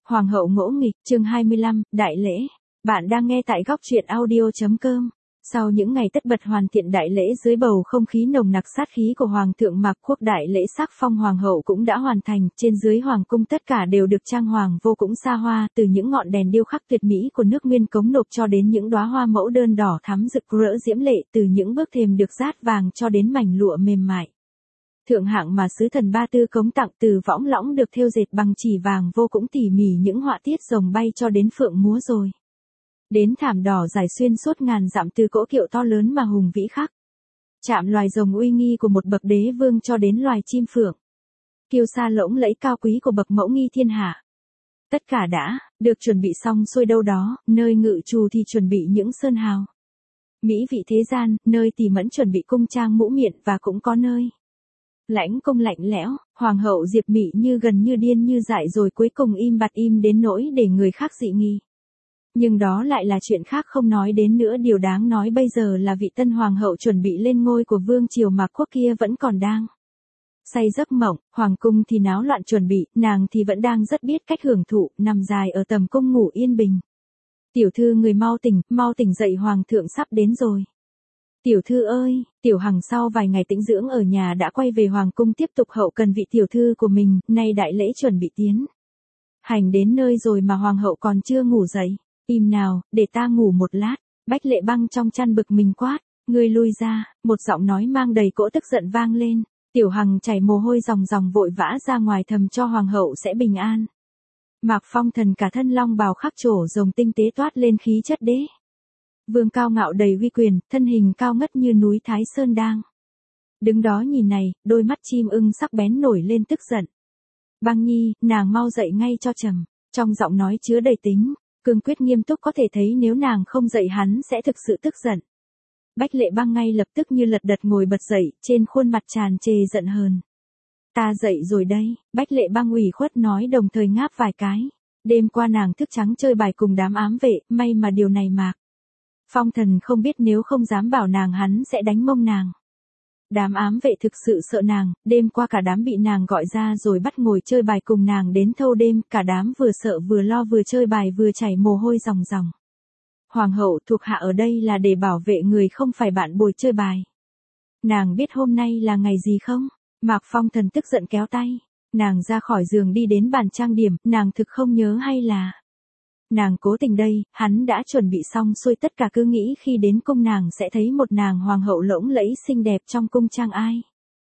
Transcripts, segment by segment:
Hoàng hậu ngỗ nghịch, chương 25, đại lễ. Bạn đang nghe tại góc truyện audio.com. Sau những ngày tất bật hoàn thiện đại lễ dưới bầu không khí nồng nặc sát khí của Hoàng thượng Mạc Quốc, đại lễ sắc phong Hoàng hậu cũng đã hoàn thành, trên dưới Hoàng cung tất cả đều được trang hoàng vô cùng xa hoa, từ những ngọn đèn điêu khắc tuyệt mỹ của nước Nguyên Cống nộp cho đến những đóa hoa mẫu đơn đỏ thắm rực rỡ diễm lệ, từ những bước thềm được dát vàng cho đến mảnh lụa mềm mại. Thượng hạng mà sứ thần Ba Tư cống tặng, từ võng lõng được thêu dệt bằng chỉ vàng vô cùng tỉ mỉ những họa tiết rồng bay cho đến phượng múa rồi. Đến thảm đỏ dài xuyên suốt ngàn dặm, từ cỗ kiệu to lớn mà hùng vĩ khắc. Chạm loài rồng uy nghi của một bậc đế vương cho đến loài chim phượng. Kiêu sa lỗng lẫy cao quý của bậc mẫu nghi thiên hạ. Tất cả đã được chuẩn bị xong xuôi đâu đó, nơi ngự trù thì chuẩn bị những sơn hào. Mỹ vị thế gian, nơi tỉ mẫn chuẩn bị cung trang mũ miện, và cũng có nơi lãnh cung lạnh lẽo, Hoàng hậu Diệp Mị như gần như điên như dại, rồi cuối cùng im bặt im đến nỗi để người khác dị nghi. Nhưng đó lại là chuyện khác không nói đến nữa, điều đáng nói bây giờ là vị tân hoàng hậu chuẩn bị lên ngôi của vương triều Mạc Quốc kia vẫn còn đang say giấc mộng, hoàng cung thì náo loạn chuẩn bị, nàng thì vẫn đang rất biết cách hưởng thụ, nằm dài ở tầm cung ngủ yên bình. Tiểu thư người mau tỉnh dậy, hoàng thượng sắp đến rồi. Tiểu thư ơi, Tiểu Hằng sau vài ngày tĩnh dưỡng ở nhà đã quay về hoàng cung tiếp tục hậu cần vị tiểu thư của mình, nay đại lễ chuẩn bị tiến hành đến nơi rồi mà hoàng hậu còn chưa ngủ dậy. Im nào, để ta ngủ một lát. Bách Lệ Băng trong chăn bực mình quát, ngươi lui ra. Một giọng nói mang đầy cỗ tức giận vang lên. Tiểu Hằng chảy mồ hôi ròng ròng vội vã ra ngoài thầm cho hoàng hậu sẽ bình an. Mạc Phong Thần cả thân long bào khắc trổ rồng tinh tế toát lên khí chất đế vương cao ngạo đầy uy quyền, thân hình cao ngất như núi Thái Sơn đang đứng đó nhìn này, đôi mắt chim ưng sắc bén nổi lên tức giận. Băng Nhi, nàng mau dậy ngay cho trầm. Trong giọng nói chứa đầy tính cương quyết nghiêm túc, có thể thấy nếu nàng không dậy hắn sẽ thực sự tức giận. Bách Lệ Băng ngay lập tức như lật đật ngồi bật dậy, trên khuôn mặt tràn trề giận hờn. Ta dậy rồi đây, Bách Lệ Băng ủy khuất nói, đồng thời ngáp vài cái. Đêm qua nàng thức trắng chơi bài cùng đám ám vệ, may mà điều này Mạc Phong Thần không biết, nếu không dám bảo nàng hắn sẽ đánh mông nàng. Đám ám vệ thực sự sợ nàng, đêm qua cả đám bị nàng gọi ra rồi bắt ngồi chơi bài cùng nàng đến thâu đêm, cả đám vừa sợ vừa lo, vừa chơi bài vừa chảy mồ hôi ròng ròng. Hoàng hậu thuộc hạ ở đây là để bảo vệ người, không phải bạn bồi chơi bài. Nàng biết hôm nay là ngày gì không? Mạc Phong Thần tức giận kéo tay nàng ra khỏi giường đi đến bàn trang điểm, nàng thực không nhớ hay là nàng cố tình đây, hắn đã chuẩn bị xong xuôi tất cả, cứ nghĩ khi đến cung nàng sẽ thấy một nàng hoàng hậu lỗng lẫy xinh đẹp trong cung trang, ai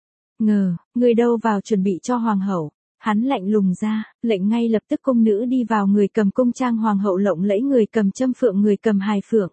ngờ, người đâu vào chuẩn bị cho hoàng hậu. Hắn lạnh lùng ra, lệnh ngay lập tức cung nữ đi vào, người cầm cung trang hoàng hậu lộng lẫy, người cầm châm phượng, người cầm hài phượng.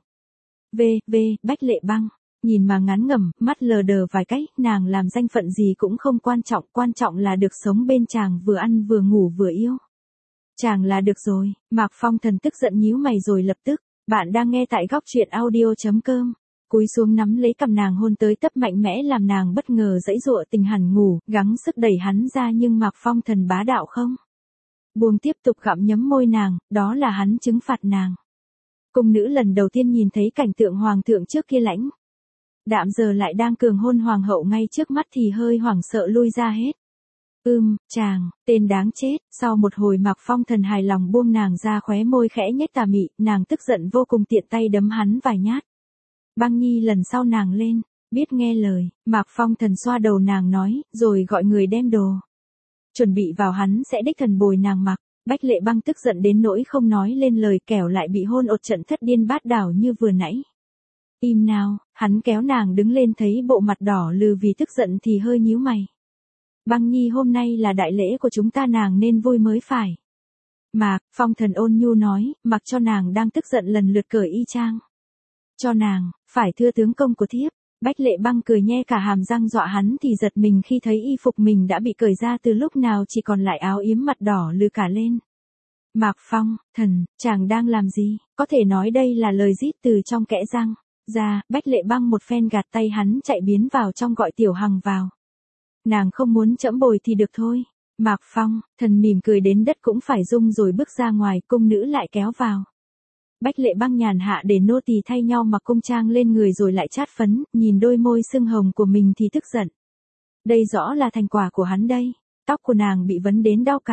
Bách Lệ Băng nhìn mà ngán ngẩm, mắt lờ đờ vài cách, nàng làm danh phận gì cũng không quan trọng là được sống bên chàng, vừa ăn vừa ngủ vừa yêu chàng là được rồi. Mạc Phong Thần tức giận nhíu mày rồi lập tức. Bạn đang nghe tại góc truyện audio.com. Cúi xuống nắm lấy cằm nàng hôn tới tấp mạnh mẽ, làm nàng bất ngờ giãy giụa, tình hẳn ngủ, gắng sức đẩy hắn ra, nhưng Mạc Phong Thần bá đạo không buông, tiếp tục gặm nhấm môi nàng, đó là hắn trừng phạt nàng. Cung nữ lần đầu tiên nhìn thấy cảnh tượng hoàng thượng trước kia lãnh đạm giờ lại đang cường hôn hoàng hậu ngay trước mắt thì hơi hoảng sợ lui ra hết. Chàng, tên đáng chết. Sau một hồi Mạc Phong Thần hài lòng buông nàng ra, khóe môi khẽ nhếch tà mị, nàng tức giận vô cùng, tiện tay đấm hắn vài nhát. Băng Nhi, lần sau nàng lên biết nghe lời. Mạc Phong Thần xoa đầu nàng nói, rồi gọi người đem đồ chuẩn bị vào, hắn sẽ đích thân bồi nàng mặc. Bách Lệ Băng tức giận đến nỗi không nói lên lời, kẻo lại bị hôn ột trận thất điên bát đảo như vừa nãy. Im nào, hắn kéo nàng đứng lên, thấy bộ mặt đỏ lừ vì tức giận thì hơi nhíu mày. Băng Nhi, hôm nay là đại lễ của chúng ta, nàng nên vui mới phải. Mạc Phong Thần ôn nhu nói, mặc cho nàng đang tức giận lần lượt cởi y trang cho nàng, phải thưa tướng công của thiếp. Bách Lệ Băng cười nhe cả hàm răng, dọa hắn thì giật mình khi thấy y phục mình đã bị cởi ra từ lúc nào, chỉ còn lại áo yếm, mặt đỏ lừ cả lên. Mạc Phong Thần, chàng đang làm gì? Có thể nói đây là lời rít từ trong kẽ răng ra. Bách Lệ Băng một phen gạt tay hắn, chạy biến vào trong gọi Tiểu Hằng vào. Nàng không muốn trẫm bồi thì được thôi. Mạc Phong Thần mỉm cười đến đất cũng phải rung rồi bước ra ngoài, cung nữ lại kéo vào. Bách Lệ Băng nhàn hạ để nô tỳ thay nhau mặc cung trang lên người rồi lại chát phấn, nhìn đôi môi sưng hồng của mình thì tức giận. Đây rõ là thành quả của hắn đây. Tóc của nàng bị vấn đến đau cả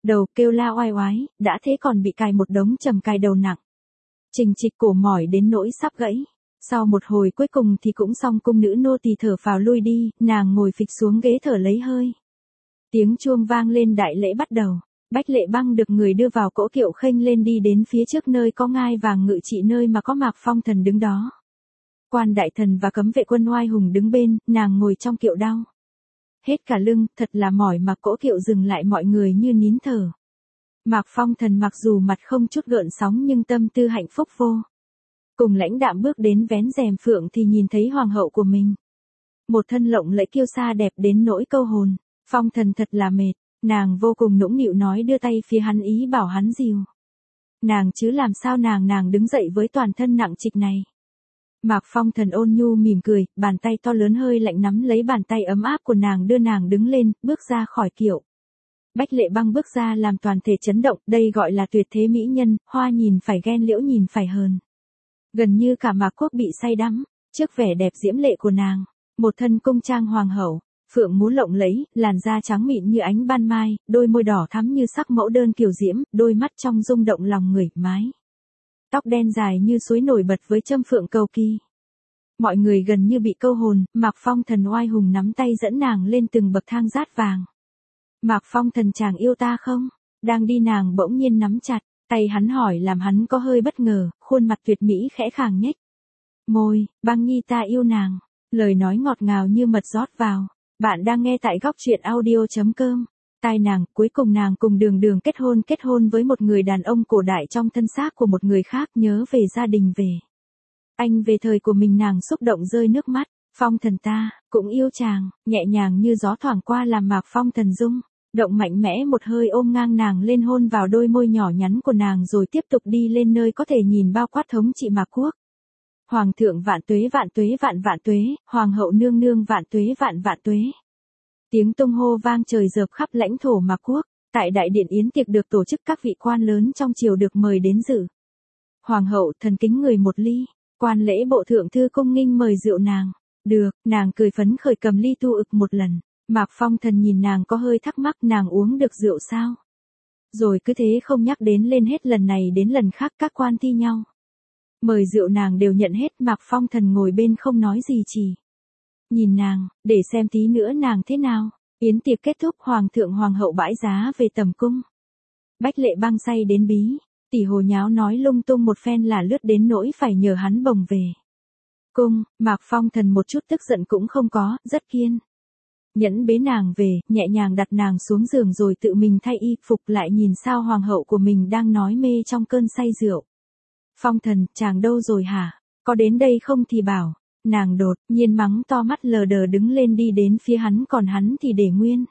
đầu kêu la oai oái, đã thế còn bị cài một đống trầm cài đầu nặng. Trình trịch cổ mỏi đến nỗi sắp gãy. Sau một hồi cuối cùng thì cũng xong, cung nữ nô tỳ thở phào lui đi, nàng ngồi phịch xuống ghế thở lấy hơi. Tiếng chuông vang lên, đại lễ bắt đầu. Bách Lệ Băng được người đưa vào cỗ kiệu khênh lên đi đến phía trước nơi có ngai vàng ngự trị, nơi mà có Mạc Phong Thần đứng đó. Quan đại thần và cấm vệ quân oai hùng đứng bên, nàng ngồi trong kiệu đau hết cả lưng, thật là mỏi, mà cỗ kiệu dừng lại, mọi người như nín thở. Mạc Phong Thần mặc dù mặt không chút gợn sóng nhưng tâm tư hạnh phúc vô cùng lãnh đạm, bước đến vén rèm phượng thì nhìn thấy hoàng hậu của mình. Một thân lộng lẫy kiêu sa đẹp đến nỗi câu hồn. Phong Thần thật là mệt, nàng vô cùng nũng nịu nói, đưa tay phía hắn ý bảo hắn dìu nàng, chứ làm sao nàng đứng dậy với toàn thân nặng trịch này. Mạc Phong Thần ôn nhu mỉm cười, bàn tay to lớn hơi lạnh nắm lấy bàn tay ấm áp của nàng, đưa nàng đứng lên, bước ra khỏi kiệu. Bách Lệ Băng bước ra làm toàn thể chấn động, đây gọi là tuyệt thế mỹ nhân, hoa nhìn phải ghen, liễu nhìn phải hờn. Gần như cả Mạc Quốc bị say đắm trước vẻ đẹp diễm lệ của nàng. Một thân cung trang hoàng hậu, phượng múa lộng lẫy, làn da trắng mịn như ánh ban mai, đôi môi đỏ thắm như sắc mẫu đơn kiều diễm, đôi mắt trong rung động lòng người, mái tóc đen dài như suối nổi bật với châm phượng cầu kỳ. Mọi người gần như bị câu hồn. Mạc Phong Thần oai hùng nắm tay dẫn nàng lên từng bậc thang rát vàng. Mạc Phong Thần, chàng yêu ta không? Đang đi nàng bỗng nhiên nắm chặt tay hắn, hỏi làm hắn có hơi bất ngờ, khuôn mặt tuyệt mỹ khẽ khàng nhếch môi. Băng nhi, ta yêu nàng. Lời nói ngọt ngào như mật rót vào. Bạn đang nghe tại góc truyện audio.com. Tai nàng, cuối cùng nàng cùng Đường kết hôn với một người đàn ông cổ đại trong thân xác của một người khác, nhớ về gia đình, về anh, về thời của mình, nàng xúc động rơi nước mắt. Phong Thần, ta cũng yêu chàng. Nhẹ nhàng như gió thoảng qua làm Mạc Phong Thần rung động mạnh mẽ, một hơi ôm ngang nàng lên, hôn vào đôi môi nhỏ nhắn của nàng, rồi tiếp tục đi lên nơi có thể nhìn bao quát thống trị Mạc Quốc. Hoàng thượng vạn tuế vạn tuế vạn vạn tuế, hoàng hậu nương nương vạn tuế vạn vạn tuế. Tiếng tung hô vang trời rợp khắp lãnh thổ Mạc Quốc. Tại đại điện yến tiệc được tổ chức, các vị quan lớn trong triều được mời đến dự. Hoàng hậu thần kính người một ly. Quan lễ bộ thượng thư cung nghinh mời rượu nàng. Được, nàng cười phấn khởi cầm ly tu ực một lần. Mạc Phong Thần nhìn nàng có hơi thắc mắc, nàng uống được rượu sao? Rồi cứ thế không nhắc đến lên, hết lần này đến lần khác các quan thi nhau mời rượu nàng đều nhận hết. Mạc Phong Thần ngồi bên không nói gì, chỉ nhìn nàng, để xem tí nữa nàng thế nào. Yến tiệc kết thúc, hoàng thượng hoàng hậu bãi giá về tầm cung. Bách Lệ Băng say đến bí tỉ hồ nháo nói lung tung một phen là lướt đến nỗi phải nhờ hắn bồng về cung. Mạc Phong Thần một chút tức giận cũng không có, rất kiên nhẫn bế nàng về, nhẹ nhàng đặt nàng xuống giường rồi tự mình thay y phục lại, nhìn sao hoàng hậu của mình đang nói mê trong cơn say rượu. Phong Thần, chàng đâu rồi hả? Có đến đây không thì bảo. Nàng đột nhiên mắng to, mắt lờ đờ đứng lên đi đến phía hắn, còn hắn thì để nguyên.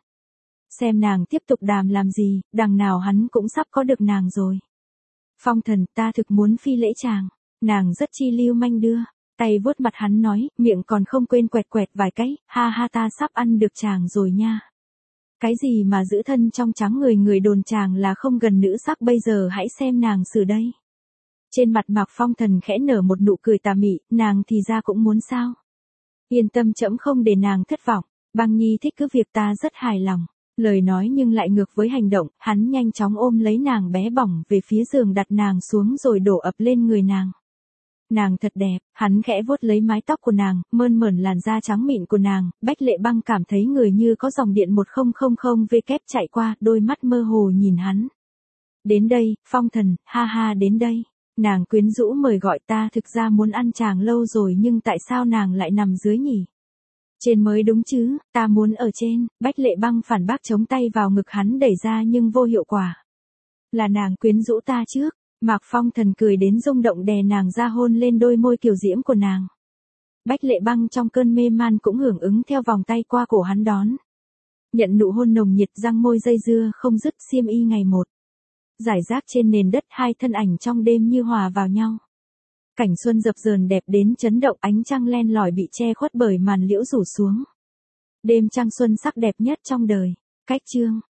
Xem nàng tiếp tục đàm làm gì, đằng nào hắn cũng sắp có được nàng rồi. Phong Thần, ta thực muốn phi lễ chàng. Nàng rất chi lưu manh đưa tay vuốt mặt hắn nói, miệng còn không quên quẹt quẹt vài cái, ha ha, ta sắp ăn được chàng rồi nha. Cái gì mà giữ thân trong trắng, người đồn chàng là không gần nữ sắc, bây giờ hãy xem nàng xử đây. Trên mặt Mạc Phong Thần khẽ nở một nụ cười tà mị, nàng thì ra cũng muốn sao? Yên tâm, trẫm không để nàng thất vọng. Băng nhi thích cứ việc, ta rất hài lòng. Lời nói nhưng lại ngược với hành động, hắn nhanh chóng ôm lấy nàng bé bỏng về phía giường, đặt nàng xuống rồi đổ ập lên người nàng. Nàng thật đẹp, hắn khẽ vuốt lấy mái tóc của nàng, mơn mởn làn da trắng mịn của nàng. Bách Lệ Băng cảm thấy người như có dòng điện 1000V kép chạy qua, đôi mắt mơ hồ nhìn hắn. Đến đây, Phong Thần, ha ha, đến đây. Nàng quyến rũ mời gọi, ta thực ra muốn ăn chàng lâu rồi, nhưng tại sao nàng lại nằm dưới nhỉ? Trên mới đúng chứ, ta muốn ở trên. Bách Lệ Băng phản bác, chống tay vào ngực hắn đẩy ra nhưng vô hiệu quả. Là nàng quyến rũ ta trước. Mạc Phong Thần cười đến rung động, đè nàng ra, hôn lên đôi môi kiều diễm của nàng. Bách Lệ Băng trong cơn mê man cũng hưởng ứng theo, vòng tay qua cổ hắn đón nhận nụ hôn nồng nhiệt, răng môi dây dưa không dứt, xiêm y ngày một giải rác trên nền đất, hai thân ảnh trong đêm như hòa vào nhau. Cảnh xuân dập dờn đẹp đến chấn động, ánh trăng len lỏi bị che khuất bởi màn liễu rủ xuống. Đêm trăng xuân sắc đẹp nhất trong đời. Cách chương